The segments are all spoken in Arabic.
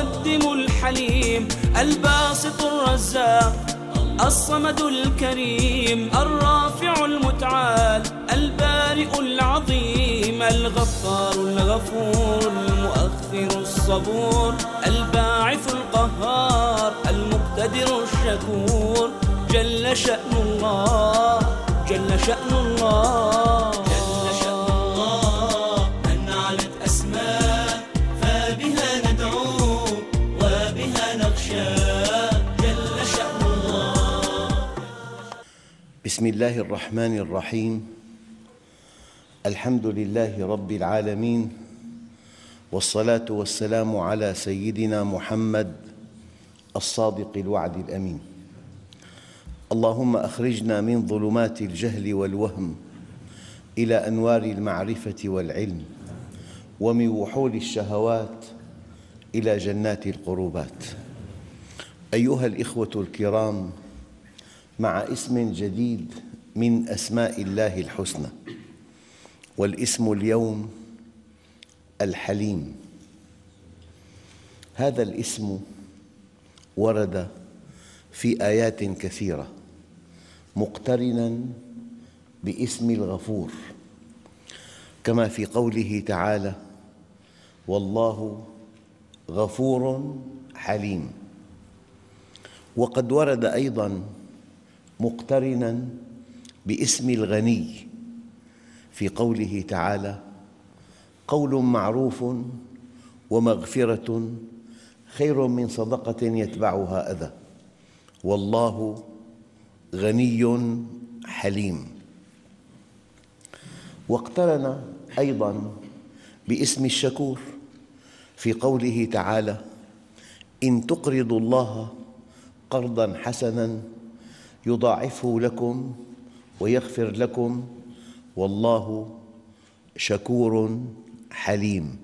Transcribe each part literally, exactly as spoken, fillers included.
المقدم الحليم الباسط الرزاق الصمد الكريم الرافع المتعال البارئ العظيم الغفار الغفور المؤخر الصبور الباعث القهار المقتدر الشكور جل شأن الله جل شأن الله جل شأن الله من علت أسماء فبها ندعو وبها نخشى جل شأن الله. بسم الله الرحمن الرحيم. الحمد لله رب العالمين، والصلاة والسلام على سيدنا محمد الصادق الوعد الأمين. اللهم أخرجنا من ظلمات الجهل والوهم إلى أنوار المعرفة والعلم، ومن وحول الشهوات إلى جنات القربات. أيها الإخوة الكرام، مع اسم جديد من أسماء الله الحسنى، والاسم اليوم الحليم. هذا الاسم ورد في آيات كثيرة مقترناً باسم الغفور، كما في قوله تعالى: والله غفور حليم. وقد ورد أيضاً مقترناً باسم الغني في قوله تعالى: قول معروف ومغفرة خير من صدقة يتبعها أذى والله غني حليم. واقترن أيضاً باسم الشكور في قوله تعالى: إن تقرضوا الله قرضاً حسناً يضاعفه لكم ويغفر لكم والله شكور حليم.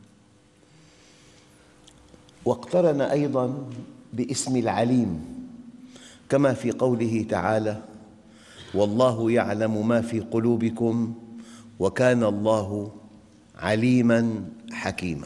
واقترن أيضاً باسم العليم كما في قوله تعالى: والله يعلم ما في قلوبكم وكان الله عليماً حكيماً.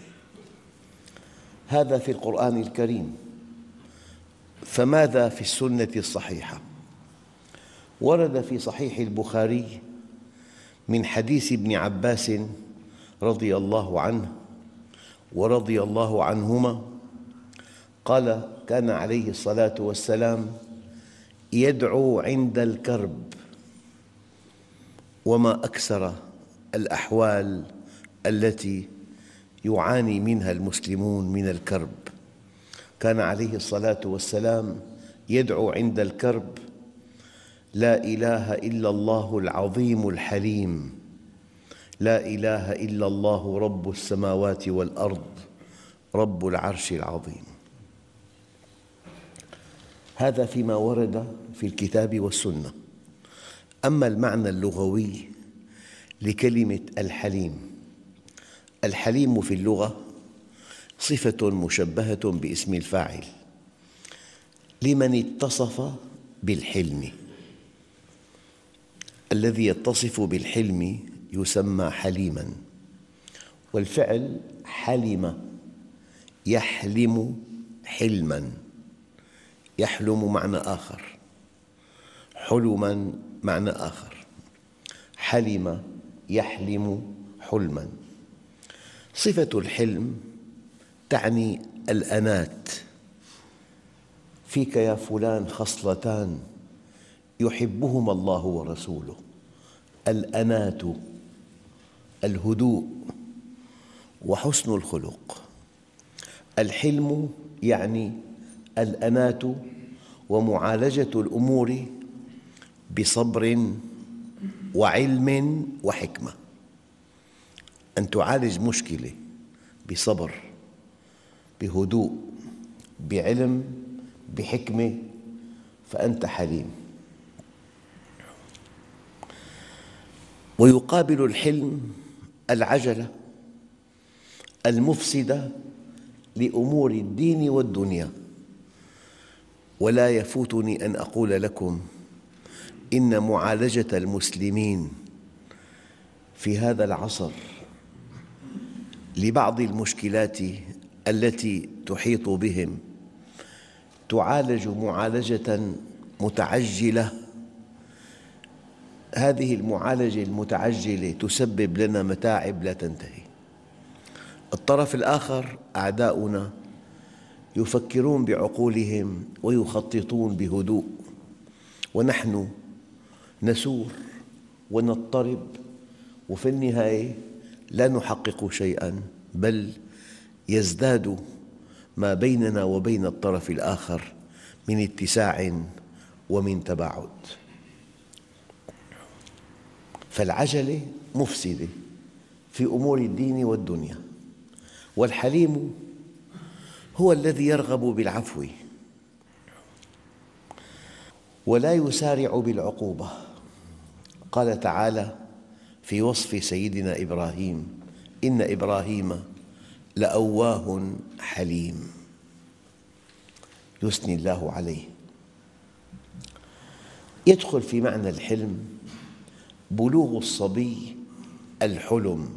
هذا في القرآن الكريم، فماذا في السنة الصحيحة؟ ورد في صحيح البخاري من حديث ابن عباس رضي الله عنه ورضي الله عنهما قال: كان عليه الصلاة والسلام يدعو عند الكرب. وما أكثر الأحوال التي يعاني منها المسلمون من الكرب. كان عليه الصلاة والسلام يدعو عند الكرب: لا إله إلا الله العظيم الحليم، لا إله إلا الله رب السماوات والأرض رب العرش العظيم. هذا فيما ورد في الكتاب والسنة. أما المعنى اللغوي لكلمة الحليم، الحليم في اللغة صفة مشبهة باسم الفاعل لمن اتصف بالحلم. الذي يتصف بالحلم يسمى حليماً. والفعل حلم يحلم حلماً، يحلم معنى آخر، حلماً معنى آخر، حلم يحلم حلماً. صفة الحلم تعني الأنات. فيك يا فلان خصلتان يحبهما الله ورسوله: الأنات، الهدوء، وحسن الخلق. الحلم يعني الأنات ومعالجة الأمور بصبر وعلم وحكمة. أن تعالج مشكلة بصبر، بهدوء، بعلم، بحكمة، فأنت حليم. ويقابل الحلم العجلة المفسدة لأمور الدين والدنيا. ولا يفوتني أن أقول لكم إن معالجة المسلمين في هذا العصر لبعض المشكلات التي تحيط بهم تعالج معالجة متعجلة. هذه المعالجة المتعجلة تسبب لنا متاعب لا تنتهي. الطرف الآخر أعداؤنا يفكرون بعقولهم ويخططون بهدوء، ونحن نسور ونضطرب، وفي النهاية لا نحقق شيئاً، بل يزداد ما بيننا وبين الطرف الآخر من اتساع ومن تباعد. فالعجلة مفسدة في أمور الدين والدنيا، والحليم هو الذي يرغب بالعفو ولا يسارع بالعقوبة. قال تعالى في وصف سيدنا إبراهيم: إن إبراهيم لأواه حليم، يثني الله عليه. يدخل في معنى الحلم بلوغ الصبي الحلم،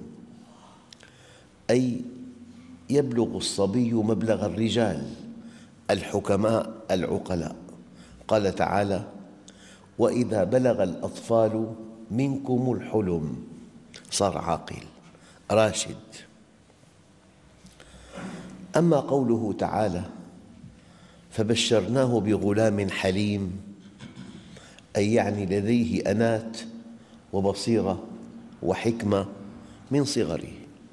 أي يبلغ الصبي مبلغ الرجال الحكماء العقلاء. قال تعالى: وإذا بلغ الأطفال منكم الحلم، صار عاقل راشد. أما قوله تعالى: فبشرناه بغلام حليم، أي يعني لديه أنات وبصيرة وحكمة من صغره.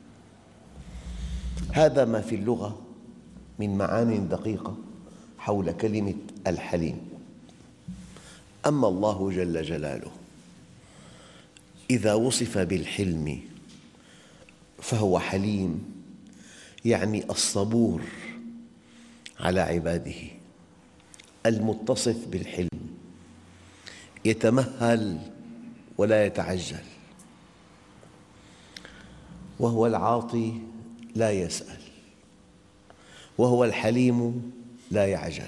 هذا ما في اللغة من معان دقيقة حول كلمة الحليم. أما الله جل جلاله إذا وصف بالحلم فهو حليم، يعني الصبور على عباده، المتصف بالحلم، يتمهل ولا يتعجل، وهو العاطي لا يسأل، وهو الحليم لا يعجل،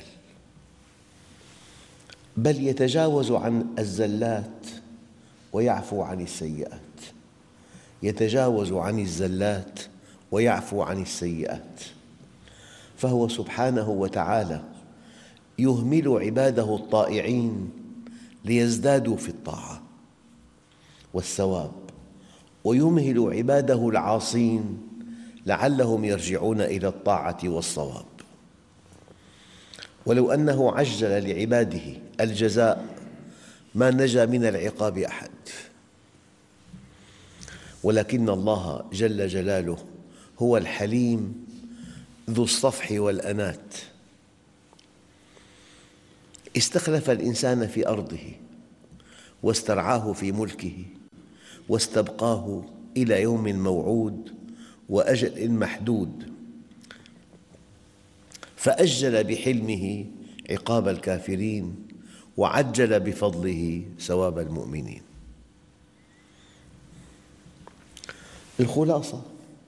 بل يتجاوز عن الزلات ويعفو عن السيئات، يتجاوز عن الزلات ويعفو عن السيئات. فهو سبحانه وتعالى يهمل عباده الطائعين ليزدادوا في الطاعة والثواب، ويمهل عباده العاصين لعلهم يرجعون إلى الطاعة والصواب. ولو أنه عجل لعباده الجزاء ما نجا من العقاب أحد، ولكن الله جل جلاله هو الحليم ذو الصفح والأنات. استخلف الإنسان في أرضه واسترعاه في ملكه واستبقاه إلى يوم موعود وأجل محدود، فأجل بحلمه عقاب الكافرين وعجل بفضله ثواب المؤمنين. الخلاصة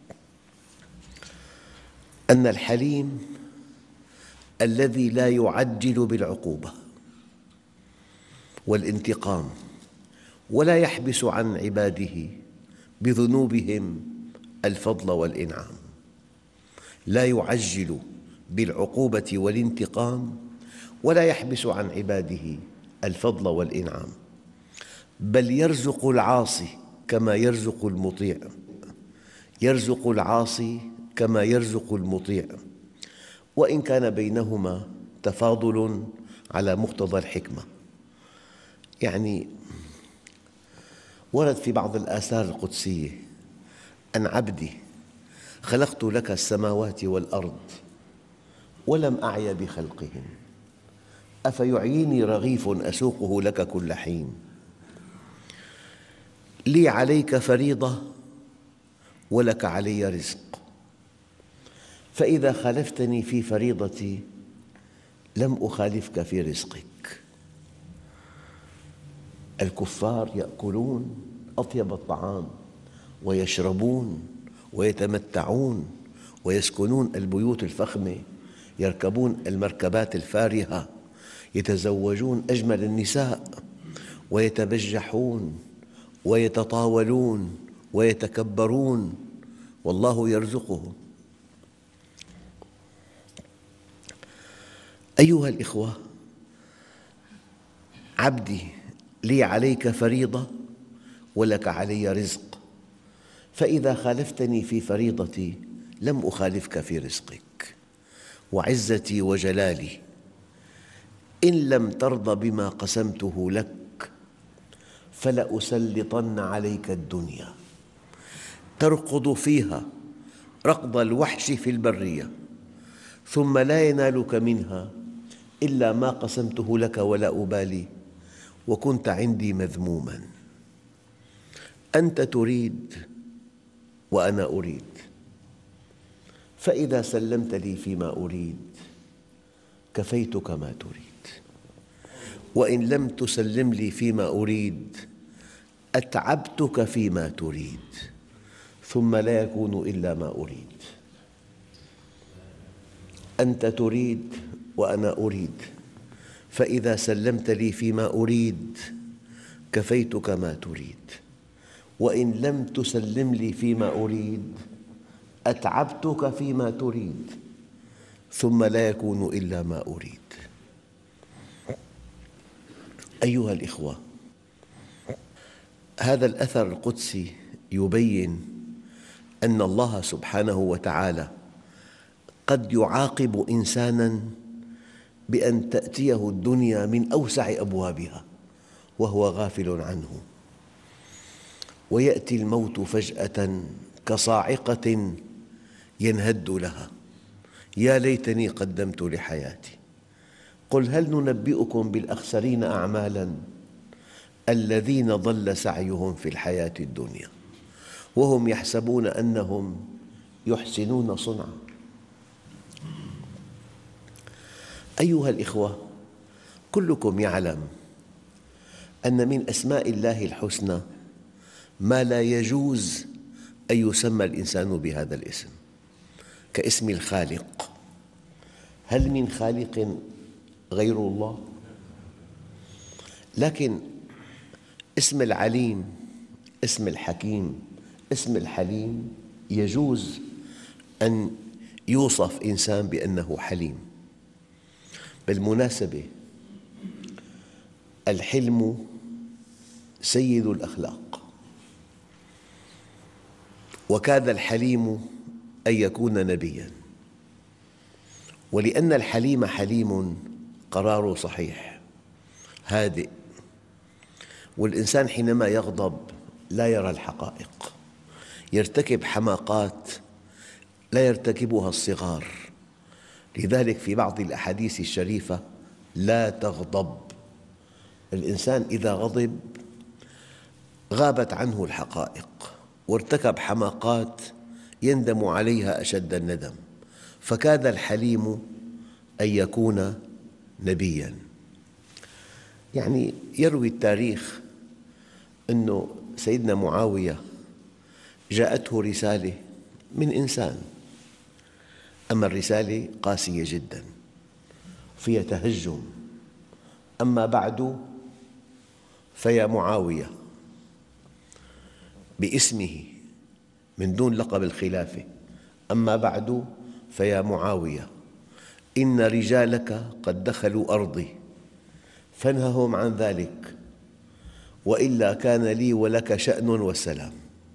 أن الحليم الذي لا يعجل بالعقوبة والانتقام ولا يحبس عن عباده بذنوبهم الفضل والإنعام، لا يعجل بالعقوبة والانتقام ولا يحبس عن عباده الفضل والإنعام، بل يرزق العاصي كما يرزق المطيع، يرزق العاصي كما يرزق المطيع، وإن كان بينهما تفاضل على مقتضى الحكمة. يعني ورد في بعض الآثار القدسية: أن عبدي خلقت لك السماوات والأرض ولم أعي بخلقهن، أفيعيني رغيف أسوقه لك كل حين، لي عليك فريضة ولك علي رزق، فإذا خالفتني في فريضتي لم أخالفك في رزقك. الكفار يأكلون أطيب الطعام ويشربون ويتمتعون ويسكنون البيوت الفخمة، يركبون المركبات الفارهة، يتزوجون أجمل النساء، ويتبجحون ويتطاولون ويتكبرون، والله يرزقهم. أيها الإخوة، عبدي لي عليك فريضة ولك علي رزق، فإذا خالفتني في فريضتي لم أخالفك في رزقك، وعزتي وجلالي إن لم ترض بما قسمته لك فلأسلطن عليك الدنيا تركض فيها ركض الوحش في البرية، ثم لا ينالك منها إلا ما قسمته لك ولا أبالي، وكنت عندي مذموماً. أنت تريد وأنا أريد، فإذا سلمت لي فيما أريد كفيتك ما تريد، وإن لم تسلم لي فيما أريد أتعبتك فيما تريد، ثم لا يكون إلا ما أريد. أنت تريد وأنا أريد، فإذا سلمت لي فيما أريد كفيتك ما تريد، وإن لم تسلم لي فيما أريد أتعبتك فيما تريد، ثم لا يكون إلا ما أريد. أيها الإخوة، هذا الأثر القدسي يبين أن الله سبحانه وتعالى قد يعاقب إنساناً بأن تأتيه الدنيا من أوسع أبوابها وهو غافل عنه، ويأتي الموت فجأة كصاعقة ينهد لها: يا ليتني قدمت لحياتي. قل هل ننبئكم بالأخسرين أعمالاً الذين ضل سعيهم في الحياة الدنيا وهم يحسبون أنهم يحسنون صنعاً. أيها الإخوة، كلكم يعلم أن من أسماء الله الحسنى ما لا يجوز أن يسمى الإنسان بهذا الاسم، كاسم الخالق. هل من خالق غير الله؟ لكن اسم العليم، اسم الحكيم، اسم الحليم يجوز أن يوصف إنسان بأنه حليم. بالمناسبة الحلم سيد الأخلاق، وكاد الحليم أن يكون نبياً، ولأن الحليم حليم قراره صحيح هادئ، والإنسان حينما يغضب لا يرى الحقائق، يرتكب حماقات لا يرتكبها الصغار. لذلك في بعض الأحاديث الشريفة: لا تغضب. الإنسان إذا غضب غابت عنه الحقائق وارتكب حماقات يندم عليها أشد الندم، فكاد الحليم أن يكون نبياً. يعني يروي التاريخ أن سيدنا معاوية جاءته رسالة من إنسان، أما الرسالة قاسية جداً فيها تهجم: أما بعد فيا معاوية، باسمه من دون لقب الخلافة: أما بعد فيا معاوية، إن رجالك قد دخلوا أرضي فانههم عن ذلك، وإلا كان لي ولك شأن والسلام.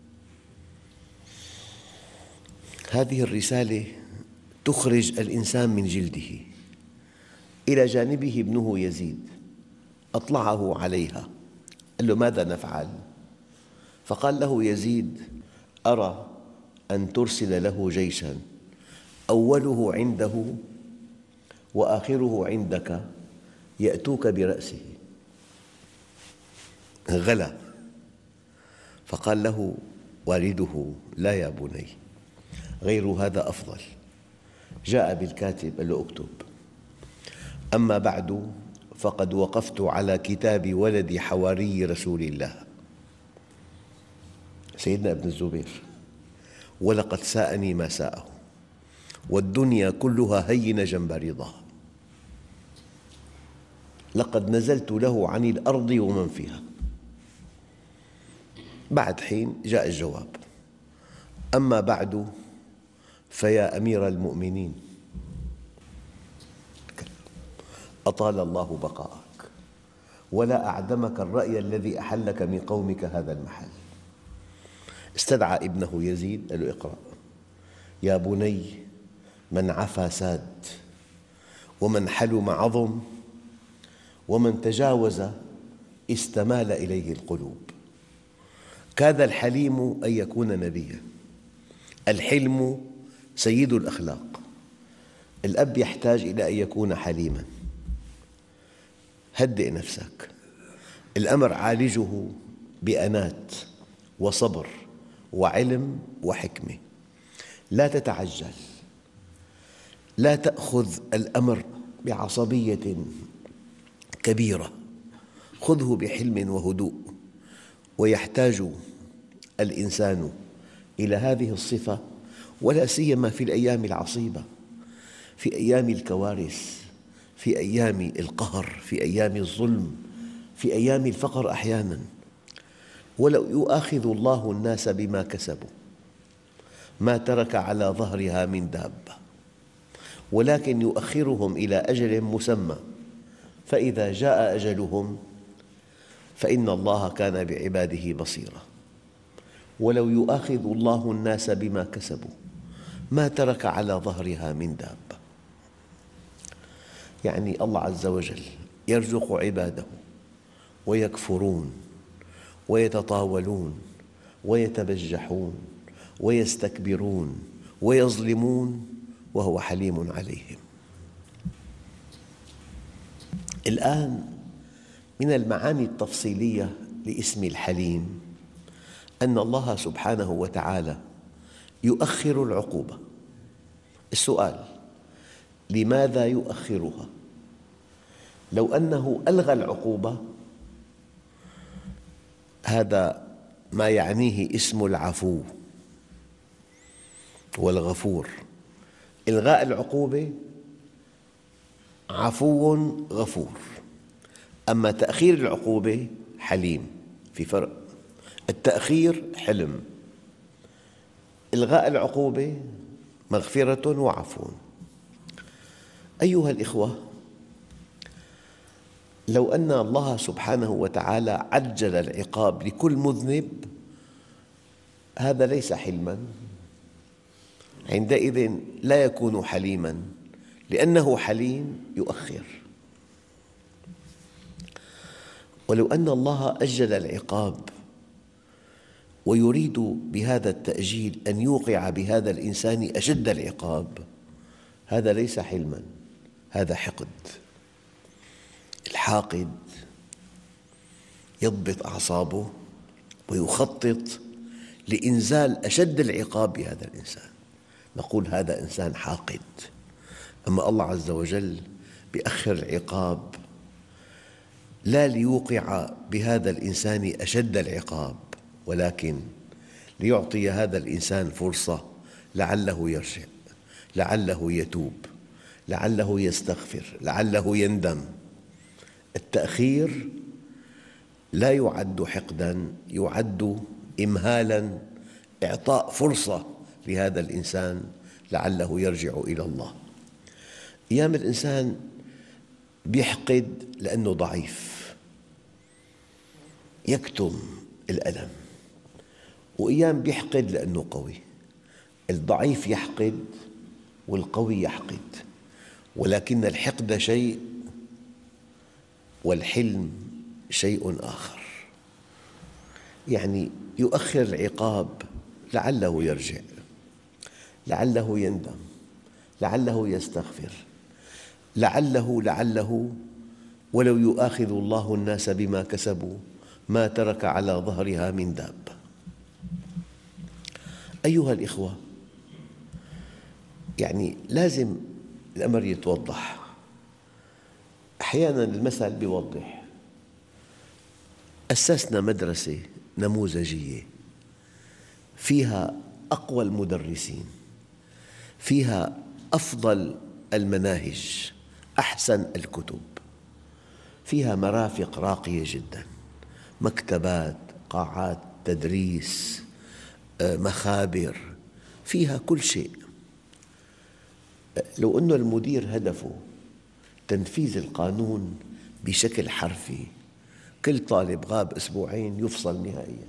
هذه الرسالة تخرج الإنسان من جلده. إلى جانبه ابنه يزيد أطلعه عليها، قال له: ماذا نفعل؟ فقال له يزيد: أرى أن ترسل له جيشاً أوله عنده وآخره عندك يأتوك برأسه. غلا. فقال له والده: لا يا بني، غير هذا أفضل. جاء بالكاتب قال له: اكتب: أما بعد فقد وقفت على كتاب ولد حواري رسول الله سيدنا ابن الزبير، ولقد ساءني ما ساءه، والدنيا كلها هينة جنب رضاه، لقد نزلت له عن الأرض ومن فيها. بعد حين جاء الجواب: أما بعد فيا أمير المؤمنين. أطال الله بقاءك ولا أعدمك الرأي الذي أحلك من قومك هذا المحل. استدعى ابنه يزيد قال له اقرأ: يا بني من عفا ساد، ومن حلم عظم، ومن تجاوز استمال إليه القلوب. كاد الحليم أن يكون نبيا. الحلم سيد الأخلاق. الأب يحتاج إلى أن يكون حليما. هدئ نفسك، الأمر عالجه بأنات وصبر وعلم وحكمة. لا تتعجل، لا تأخذ الأمر بعصبية كبيرة، خذه بحلم وهدوء. ويحتاج الإنسان إلى هذه الصفة، ولا سيما في الأيام العصيبة، في أيام الكوارث، في أيام القهر، في أيام الظلم، في أيام الفقر أحياناً. ولو يؤاخذ الله الناس بما كسبوا ما ترك على ظهرها من دابة، ولكن يؤخرهم إلى أجل مسمى، فإذا جاء أجلهم فإن الله كان بعباده بصيرا. ولو يؤاخذ الله الناس بما كسبوا ما ترك على ظهرها من دابة. يعني الله عز وجل يرزق عباده ويكفرون ويتطاولون ويتبجحون ويستكبرون ويظلمون وهو حليم عليهم. الآن من المعاني التفصيلية لاسم الحليم أن الله سبحانه وتعالى يؤخر العقوبة. السؤال: لماذا يؤخرها؟ لو أنه ألغى العقوبة هذا ما يعنيه اسم العفو والغفور. إلغاء العقوبة عفو غفور، أما تأخير العقوبة حليم. في فرق، التأخير حلم، إلغاء العقوبة مغفرة وعفو. أيها الإخوة، لو أن الله سبحانه وتعالى عجل العقاب لكل مذنب هذا ليس حلماً، عندئذ لا يكون حليماً، لأنه حليم يؤخر. ولو أن الله أجل العقاب ويريد بهذا التأجيل أن يوقع بهذا الإنسان أشد العقاب هذا ليس حلماً، هذا حقد. الحاقد يضبط أعصابه ويخطط لإنزال أشد العقاب بهذا الإنسان، نقول هذا إنسان حاقد. أما الله عز وجل يؤخر العقاب لا ليوقع بهذا الإنسان أشد العقاب، ولكن ليعطي هذا الإنسان فرصة لعله يرجع، لعله يتوب، لعله يستغفر، لعله يندم. التأخير لا يعد حقداً، يعد إمهالاً، إعطاء فرصة لهذا الإنسان لعله يرجع إلى الله. أيام الإنسان يحقد لأنه ضعيف يكتم الألم، وأيام يحقد لأنه قوي. الضعيف يحقد والقوي يحقد، ولكن الحقد شيء والحلم شيء آخر. يعني يؤخر العقاب لعله يرجع، لعله يندم، لعله يستغفر، لعله لعله ولو يؤاخذ الله الناس بما كسبوا ما ترك على ظهرها من دابة. أيها الإخوة، يعني لازم الأمر يتوضح. أحياناً المثل يوضح. أسسنا مدرسة نموذجية فيها أقوى المدرسين، فيها أفضل المناهج، أحسن الكتب، فيها مرافق راقية جداً، مكتبات، قاعات تدريس، مخابر، فيها كل شيء. لو أن المدير هدفه تنفيذ القانون بشكل حرفي. كل طالب غاب أسبوعين يفصل نهائياً.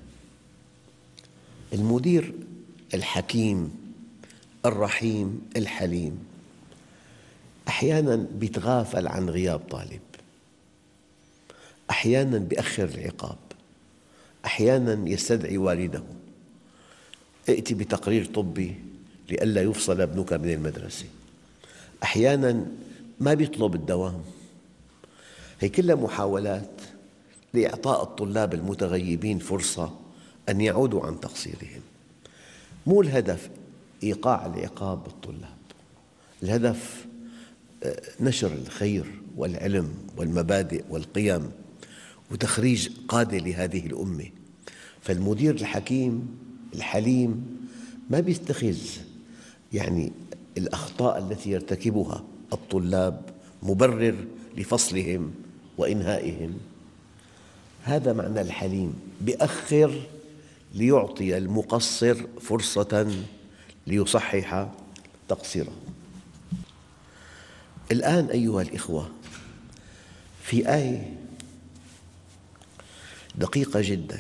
المدير الحكيم الرحيم الحليم أحياناً يتغافل عن غياب طالب، أحياناً يؤخر العقاب، أحياناً يستدعي والده: ائت بتقرير طبي لئلا يفصل ابنك من المدرسة. أحياناً ما يطلب الدوام. هي كلها محاولات لإعطاء الطلاب المتغيبين فرصة أن يعودوا عن تقصيرهم. مو الهدف إيقاع العقاب بالطلاب، الهدف نشر الخير والعلم والمبادئ والقيم وتخريج قادة لهذه الأمة. فالمدير الحكيم الحليم ما يتخذ يعني الأخطاء التي يرتكبها الطلاب مبرر لفصلهم وإنهائهم. هذا معنى الحليم، يؤخر ليعطي المقصر فرصة ليصحح تقصيره. الآن أيها الإخوة، في آية دقيقة جداً: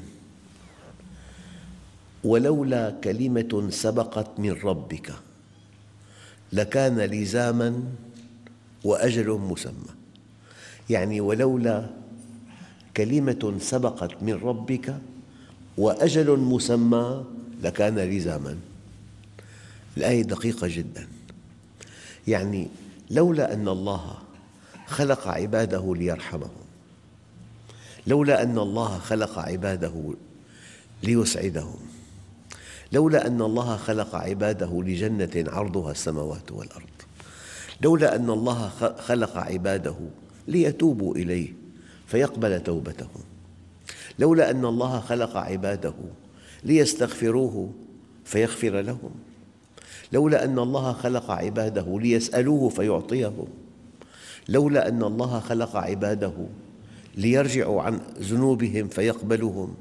ولولا كلمة سبقت من ربك لكان لزاماً وأجل مسمى. يعني ولولا كلمة سبقت من ربك وأجل مسمى لكان لزاماً. الآية دقيقة جداً. يعني لولا أن الله خلق عباده ليرحمهم، لولا أن الله خلق عباده ليسعدهم، لولا أن الله خلق عباده لجنة عرضها السماوات والأرض، لولا أن الله خلق عباده ليتوبوا إليه فيقبل توبتهم، لولا أن الله خلق عباده ليستغفروه فيغفر لهم، لولا أن الله خلق عباده ليسألوه فيعطيهم، لولا أن الله خلق عباده ليرجعوا عن ذنوبهم فيقبلهم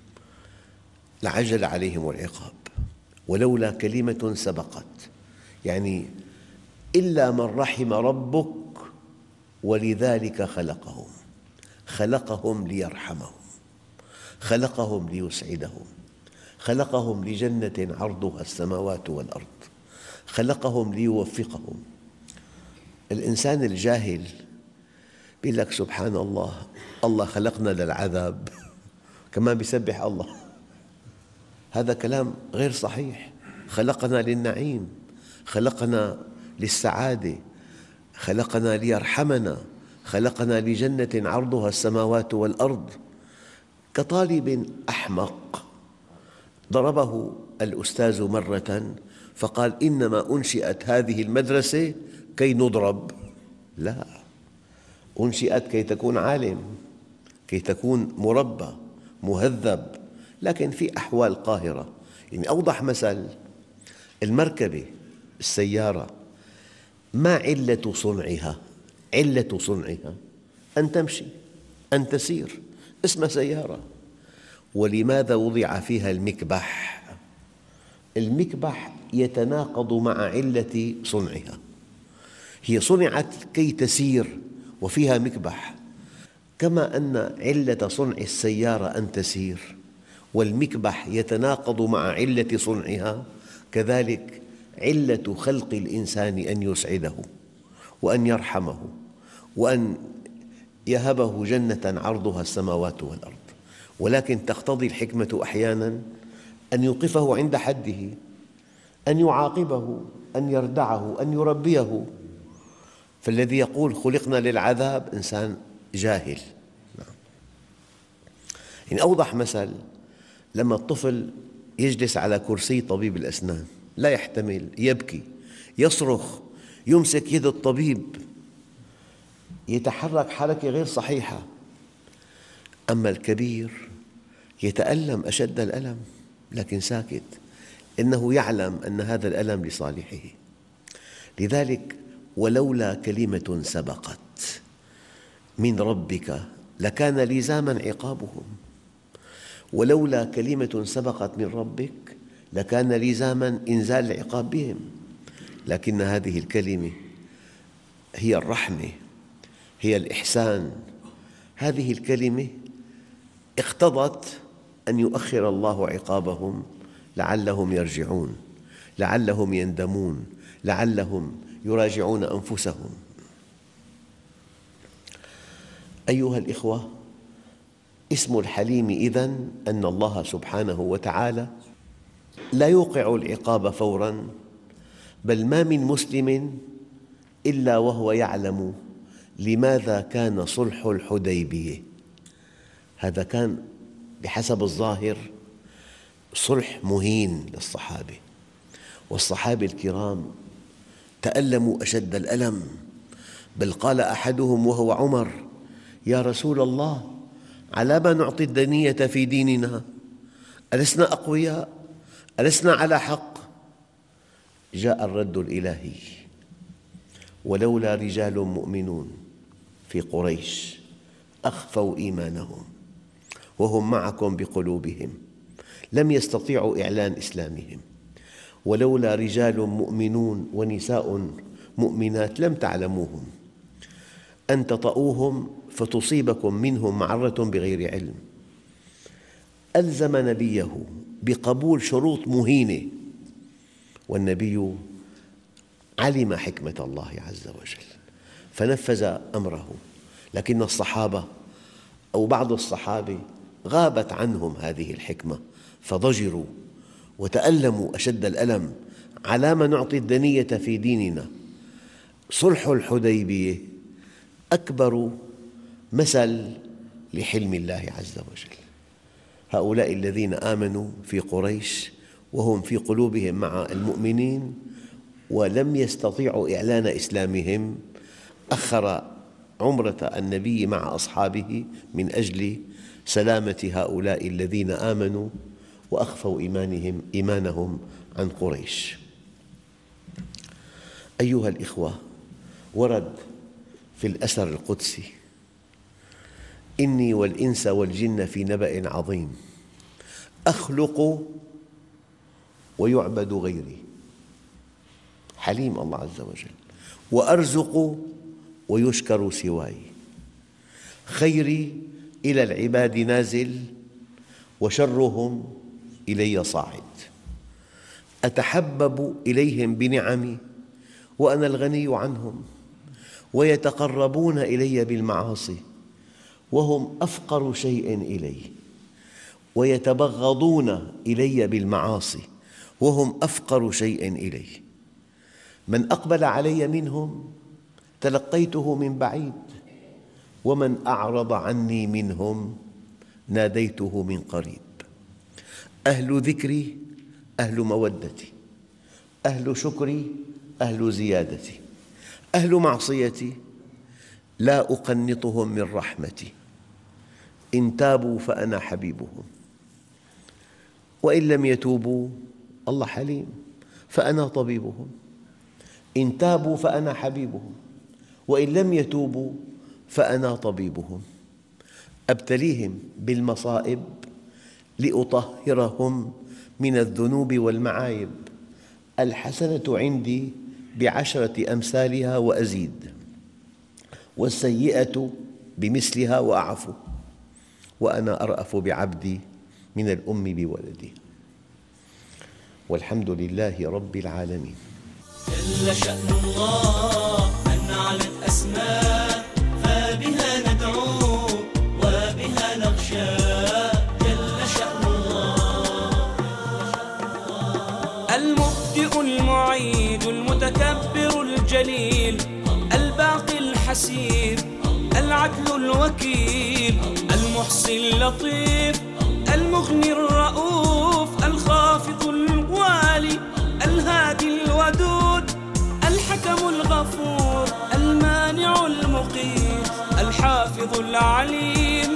لعجل عليهم العقاب. ولولا كلمة سبقت، يعني إلا من رحم ربك ولذلك خلقهم. خلقهم ليرحمهم، خلقهم ليسعدهم، خلقهم لجنة عرضها السماوات والأرض، خلقهم ليوفقهم. الإنسان الجاهل يقول لك سبحان الله، الله خلقنا للعذاب، كمان يسبح الله. هذا كلام غير صحيح. خلقنا للنعيم، خلقنا للسعادة، خلقنا ليرحمنا، خلقنا لجنة عرضها السماوات والأرض. كطالب أحمق ضربه الأستاذ مرة فقال: إنما أنشئت هذه المدرسة كي نضرب. لا، أنشئت كي تكون عالم، كي تكون مربى مهذب، لكن في أحوال قاهرة. يعني أوضح مثل المركبة، السيارة، ما علة صنعها؟ علة صنعها أن تمشي، أن تسير، اسمها سيارة. ولماذا وضع فيها المكبح؟ المكبح يتناقض مع علة صنعها. هي صنعت كي تسير وفيها مكبح، كما أن علة صنع السيارة أن تسير والمكبح يتناقض مع علة صنعها، كذلك علة خلق الإنسان أن يسعده وأن يرحمه وأن يهبه جنة عرضها السماوات والأرض. ولكن تقتضي الحكمة أحياناً أن يوقفه عند حده، أن يعاقبه، أن يردعه، أن يربيه. فالذي يقول خلقنا للعذاب إنسان جاهل. يعني أوضح مثل لما الطفل يجلس على كرسي طبيب الأسنان، لا يحتمل، يبكي، يصرخ، يمسك يد الطبيب، يتحرك حركة غير صحيحة. أما الكبير يتألم أشد الألم لكن ساكت، إنه يعلم أن هذا الألم لصالحه. لذلك ولولا كلمة سبقت من ربك لكان لزاما عقابهم. ولولا كلمة سبقت من ربك لكان لزاما إنزال العقاب بهم. لكن هذه الكلمة هي الرحمة هي الإحسان. هذه الكلمة اقتضت أن يؤخر الله عقابهم لعلهم يرجعون، لعلهم يندمون، لعلهم يراجعون أنفسهم. أيها الإخوة، اسم الحليم إذن أن الله سبحانه وتعالى لا يوقع العقاب فوراً، بل ما من مسلم إلا وهو يعلم لماذا كان صلح الحديبية. هذا كان بحسب الظاهر صلح مهين للصحابة، والصحابة الكرام تألموا أشد الألم، بل قال أحدهم وهو عمر: يا رسول الله، على ما نعطي الدنية في ديننا؟ ألسنا أقوياء؟ ألسنا على حق؟ جاء الرد الإلهي: ولولا رجال مؤمنون في قريش أخفوا إيمانهم وهم معكم بقلوبهم لم يستطيعوا إعلان إسلامهم، ولولا رجال مؤمنون ونساء مؤمنات لم تعلموهم أن تطؤوهم فتصيبكم منهم معرة بغير علم. ألزم نبيه بقبول شروط مهينة، والنبي علم حكمة الله عز وجل فنفذ أمره. لكن الصحابة أو بعض الصحابة غابت عنهم هذه الحكمة فضجروا وتألموا أشد الألم. على ما نعطي الدنية في ديننا؟ صلح الحديبية أكبر مثل لحلم الله عز وجل. هؤلاء الذين آمنوا في قريش وهم في قلوبهم مع المؤمنين ولم يستطيعوا إعلان إسلامهم، أخر عمرة النبي مع أصحابه من أجل سلامة هؤلاء الذين آمنوا وأخفوا إيمانهم إيمانهم عن قريش. أيها الإخوة، ورد في الأثر القدسي: إني والإنس والجن في نبأ عظيم، أخلق ويعبد غيري. حليم الله عز وجل. وأرزق ويشكر سواي، خيري إلى العباد نازل وشرهم إلي صاعد، أتحبب إليهم بنعمي وأنا الغني عنهم، ويتقربون إلي بالمعاصي وهم أفقر شيء إلي، ويتبغضون إلي بالمعاصي وهم أفقر شيء إلي. من أقبل علي منهم تلقيته من بعيد، ومن أعرض عني منهم ناديته من قريب. أهل ذكري أهل مودتي، أهل شكري أهل زيادتي، أهل معصيتي لا أقنطهم من رحمتي، إن تابوا فأنا حبيبهم، وإن لم يتوبوا الله حليم فأنا طبيبهم. إن تابوا فأنا حبيبهم، وإن لم يتوبوا فأنا طبيبهم. أبتليهم بالمصائب لأطهرهم من الذنوب والمعايب، الحسنة عندي بعشرة أمثالها وأزيد، والسيئة بمثلها وأعفو، وأنا أرأف بعبدي من الأم بولدها. والحمد لله رب العالمين. جل شأن الله أن علت أسماء، فبها ندعو وبها نخشى. جل شأن الله المبدئ المعيد المتكبر الجليل، الباقي الحسيب العدل الوكيل، المحصي اللطيف المغني الرؤوف، الخافض الوالي الهادي الودود، الحكم الغفور المانع المقيت، الحافظ العليم